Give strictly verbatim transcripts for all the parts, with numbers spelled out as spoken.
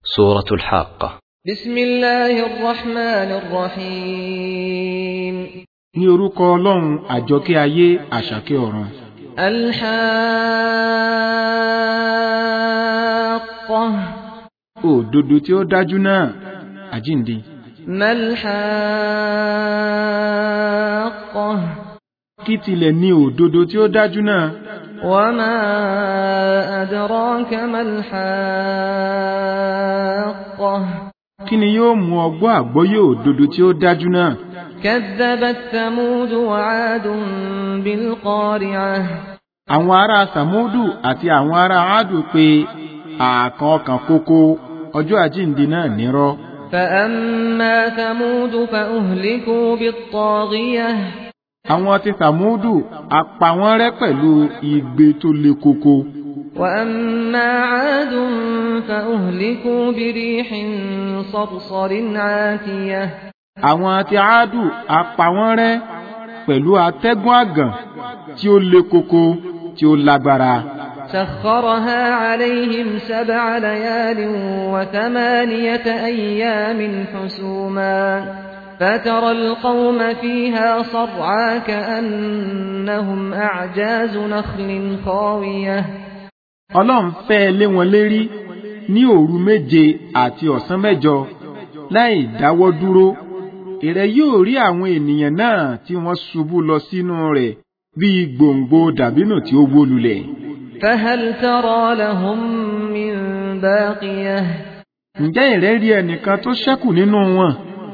سورة الحاقة. بسم الله الرحمن الرحيم. ní orúkọ Ọlọ́run àjọkẹ́ ayé àṣàkẹ́ ọ̀run. Al-Haqqah. Òdodo tí ó dájú náà àjíǹde. Mal-Haqqah. Kí tilẹ̀ ní òdodo tí ó dájú náà. Wa ma adraka mal-Haqqah. Kí ni yóò mú ọgbọ́ àgbọ́yé òdodo tí ó dájú náà? Kadhabat Thamud wa 'Adun bil-Qari'ah. Àwọn ará Samudu àti àwọn ará Adu pé àkàn ọkàn kókó ọjọ́ àjíǹde náà nírọ́. Fa amma Thamud fa uhliku bit-Taghiyah. Àwọn tí Samudu a pa wọ́n rẹ́ pẹ̀lú igbe tó le koko. Wa amma 'Adun fa uhliku birihin sarsarin 'atiyah. Àwọn tí Adu a pa wọ́n rẹ́ pẹ̀lú atẹ́gùn àgàn tí ó le koko tí ó lágbára. سخرها عليهم سبع ليال وثمانية أيام حسوما فترى القوم فيها صرعى كأنهم أعجاز نخل خاوية. Ọlọ́run fẹ́ lé wọn lérí ní òru méje àti ọ̀sán mẹ́jọ láì dáwọ́ dúró. Ìrẹ yóò rí àwọn ènìyàn náà tí wọ́n ṣubú lọ sínú rẹ̀ bí gbòǹgbò dàbínù tí ó wó lulẹ̀. فهل ترى لهم من باقية. Ǹjẹ́ ìrẹ rí ẹnìkan tó ṣẹ́kù nínú wọn?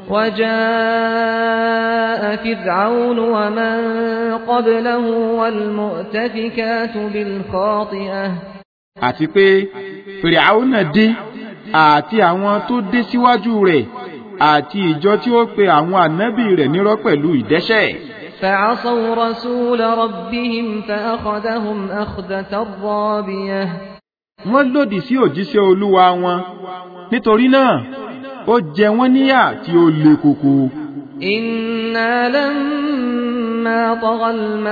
وجاء فرعون ومن قبله والمؤتفكات بالخاطئة. Àti pé Fìràúnà dé àti àwọn tó dé síwájú rẹ̀ àti ìjọ tí ó pe àwọn ànábì rẹ̀ nírọ́ pẹ̀lú ìdẹ́ṣẹ̀. فعصوا رسول ربهم فأخذهم أخذة رابية. Wọ́n lòdì sí òjíṣẹ́ Olúwa wọn, nítorí náà ó jẹ wọ́n níyà tí ó le koko. إنا لما طغى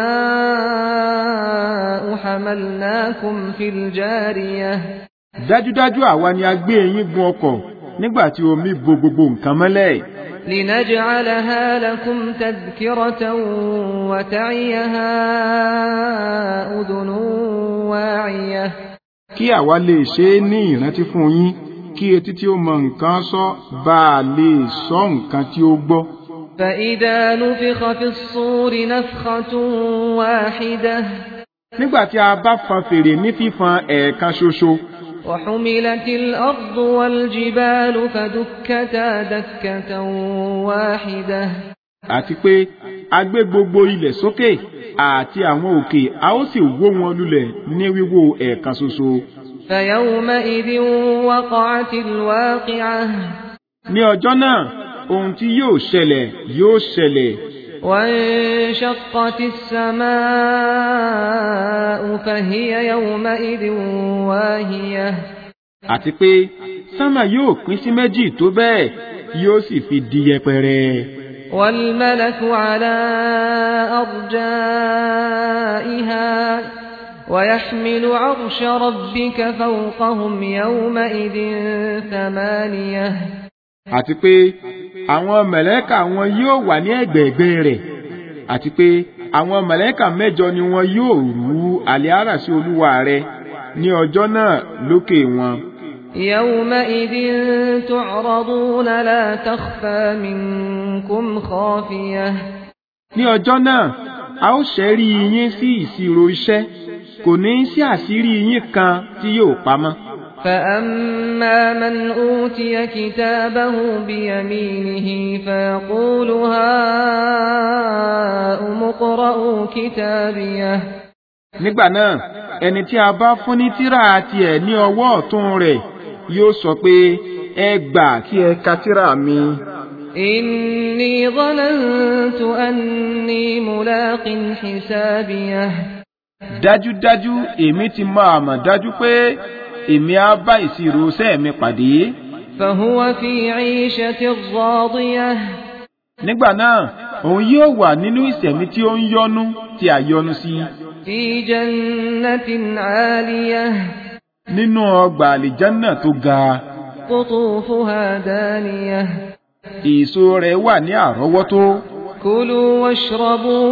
الماء حملناكم في الجارية. Dájúdájú àwa ni a gbé yín gun ọkọ̀ nígbà tí omi bo gbogbo nǹkan mọ́lẹ̀. لنجعلها لكم تذكرة وتعيها أذن واعية. Kí àwa lè ṣe é ní ìrántí fún yín, kí etí tí ó mọ nǹkan sọ bá a lè sọ nǹkan tí ó gbọ́. فإذا نفخ في الصور نفخة واحدة. Nígbà tí a bá fọn fèrè ní fífọn ẹ̀ẹ̀kan ṣoṣo. وحملت الأرض والجبال فدكتا دكة واحدة. Àti pé a gbé gbogbo ilẹ̀ sókè àti àwọn òkè a ó sì wó wọn lulẹ̀ ní wíwó ẹ̀ẹ̀kan ṣoṣo. فيومئذ وقعت الواقعة. Ní ọjọ́ náà ohun tí yóò ṣẹlẹ̀ yóò ṣẹlẹ̀. وانشقت السماء فهي يومئذ واهية. Àti pé sánmà yóò pín sí méjì tó bẹ́ẹ̀ yóò sì fi di yẹpẹrẹ. والملك على أرجائها ويحمل عرش ربك فوقهم يومئذ ثمانية. Àti pé àwọn mẹ̀lẹ́kà wọn yóò wà ní ẹ̀gbẹ̀ẹ̀gbẹ́ rẹ̀. Àti pé àwọn mẹ̀lẹ́kà mẹ́jọ ni wọn yóò rú àlẹ́ àràsí Olúwa rẹ̀ ní ọjọ́ náà lókè wọn. يومئذ تعرضون لا تخفى منكم خافية. Ní ọjọ́ náà a ó ṣẹ́rí yín sí ìṣirò iṣẹ́, kò ní sí àṣírí yín kan tí yóò pamọ́. فأما من أوتي كتابه بيمينه فيقول هاؤم اقرءوا كتابيه. Nígbà náà ẹni tí a bá fún ní tírà tiẹ̀ ní ọwọ́ ọ̀tún rẹ̀ yóò sọ pé ẹ gbà kí ẹ ka tírà mi. إني ظننت أني ملاق حسابيه. Dájúdájú èmi ti máa mọ̀ dájú pé èmi á bá ìṣirò iṣẹ́ mi pàdé. فهو في عيشة راضية. Nígbà náà òun yóò wà nínú ìṣẹ̀mí tí ó ń yọ́nú tí a yọ́nú sí. في جنة عالية. Nínú ọgbà àlìjánà tó ga. قطوفها دانية èso rẹ̀ wà ní àrọ́wọ́tó. كلوا واشربوا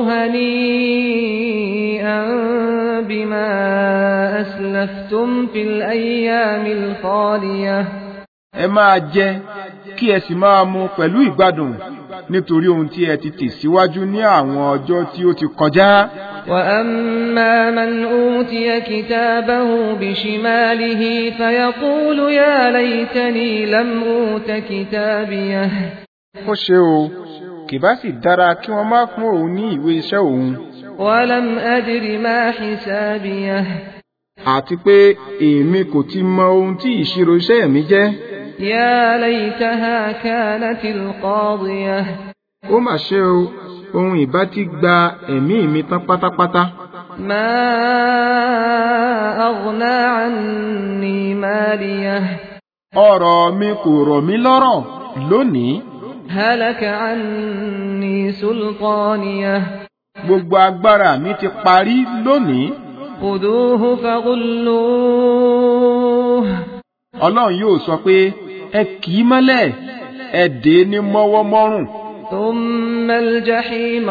هنيئا بما أسلفتم في الأيام الخالية. ẹ máa jẹ kí ẹ sì máa mu pẹ̀lú ìgbádùn nítorí ohun tí ẹ ti tì síwájú ní àwọn ọjọ́ tí ó ti kọjá. وأما من أوتي كتابه بشماله فيقول يا ليتني لم أوت كتابيه. ó ṣe o kì bá sì dára kí wọ́n má fún òun ní ìwé iṣẹ́ òun. ولم أدر ما حسابيه. àti pé èmi kò ti mọ ohun tí ìṣirò iṣẹ́ mi jẹ́. يا ليتها كانت القاضية. ó mà ṣe o ohun ìbá ti gba ẹ̀mí mi tán pátápátá. ما أغنى عني ماليه. ọrọ̀ mi kò rọ̀ mí lọ́rọ̀ lónìí. هلك عني سلطانيه. gbogbo agbára mi ti parí lónìí. خذوه فغلوه. ọlọ́run yóò sọ pé ẹ kì í mọ́lẹ̀ ẹ dè é ní mọ́wọ́ mọ́rùn. ثم الجحيم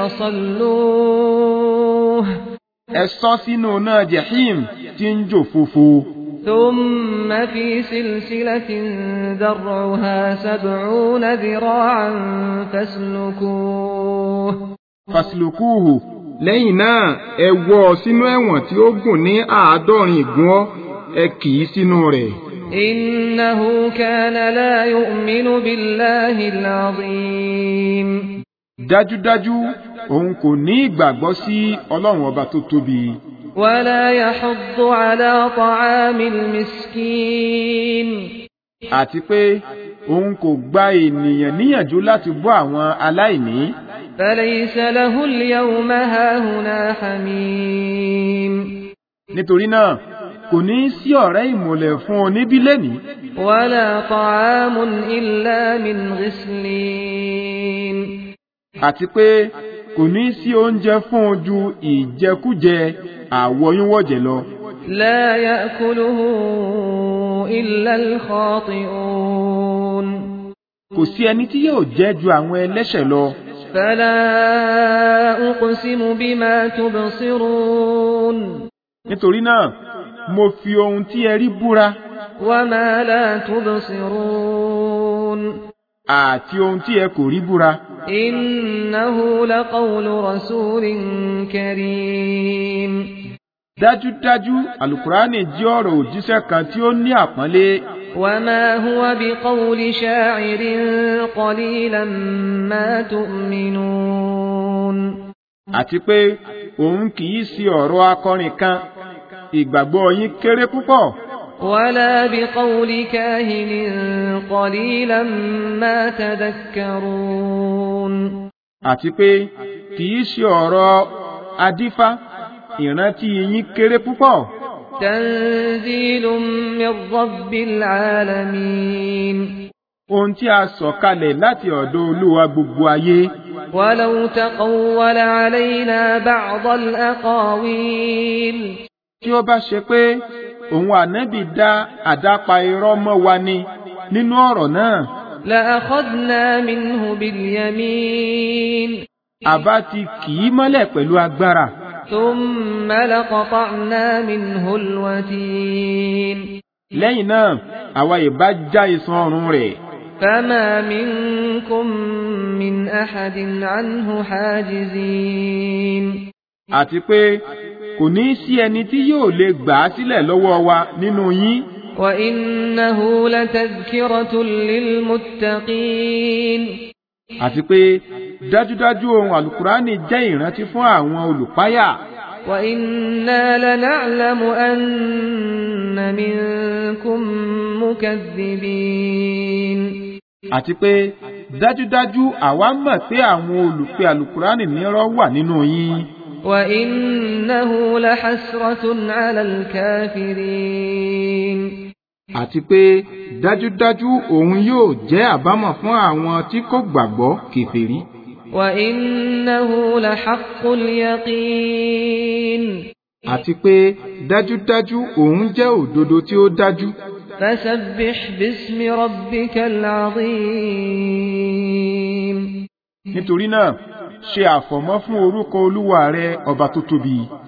صلوه. ẹ sọ sínú náà jahim tí ń jò fòfò. ثم في سلسلة ذرعها سبعون ذراعا فاسلكوه. faslukuhu lẹ́yìn náà ẹ wọ́ ọ sínú ẹ̀wọ̀n tí ó gùn ní àádọ́rin ìgún ẹ kì í sínú rẹ̀. إنه كان لا يؤمن بالله العظيم. dájúdájú òun kò ní ìgbàgbọ́ sí ọlọ́run ọba tó tóbi. ولا يحض على طعام المسكين. àti pé òun kò gba ènìyàn níyànjú láti bọ́ àwọn aláìní. فليس له اليوم هاهنا حميم. nítorí náà kò ní sí ọ̀rẹ́ ìmọ̀lẹ̀ fún oníbí lẹ́ni. ولا طعام إلا من غسلين. àti pé kò ní sí oúnjẹ fún ojú ìjẹkújẹ àwọyúnwọ̀jẹ̀ lọ. لا يأكله إلا الخاطئون. kò sí ẹni tí yóò jẹ ju àwọn ẹlẹ́ṣẹ̀ lọ. فلا أقسم بما تبصرون. nítorí náà mo fi ohun tí ẹ rí búra. وما لا تبصرون. àti ohun tí ẹ kò rí búra. إنه لقول رسول كريم. dájúdájú alukurani jẹ́ ọ̀rọ̀ òjíṣẹ́ kan tí ó ní àpọ́nlé. وما هو بقول شاعر قليلا ما تؤمنون. àti pé òun kì í sí ọ̀rọ̀ akọrin kan ìgbàgbọ́ yín kéré púpọ̀. ولا بقول كاهن قليلا ما تذكرون. àti pé kì í sí ọ̀rọ̀ adífá ìrántí yín kéré púpọ̀. تنزيل من رب العالمين. ohun tí a sọ kalẹ̀ láti ọ̀dọ̀ Olúwa gbogbo ayé. ولو تقول علينا بعض الأقاويل. tí ó bá ṣe pé òun ànábì dá àdápa irọ́ mọ́ wa ni nínú ọ̀rọ̀ náà. لأخذنا منه باليمين. àbá ti kì í mọ́lẹ̀ pẹ̀lú agbára. ثم لقطعنا منه الوتين. lẹ́yìn náà àwa ìbá já iṣan ọrùn rẹ̀. فما منكم من أحد عنه حاجزين. àti pé kò ní sí ẹni tí yóò lè gbà á sílẹ̀ lọ́wọ́ wa nínú yín. وإنه لتذكرة للمتقين. àti pé dájúdájú ohun àlùkùránì jẹ́ ìrántí fún àwọn olùpáyà. وإنا لنعلم أن منكم مكذبين. àti pé dájúdájú àwa mọ̀ pé àwọn olùpẹ̀ àlùkùránì nírọ́ wà nínú yín. وإنه لحسرة على الكافرين. àti pé dájúdájú òun yóò jẹ́ àbámọ̀ fún àwọn tí kò gbàgbọ́ kèfèrí. وإنه لحق اليقين. àti pé dájúdájú òun jẹ́ òdodo tí ó dájú. فسبح باسم ربك العظيم. nítorí náà ṣe àfọ̀mọ́ fún orúkọ Olúwa rẹ ọba tó tóbi.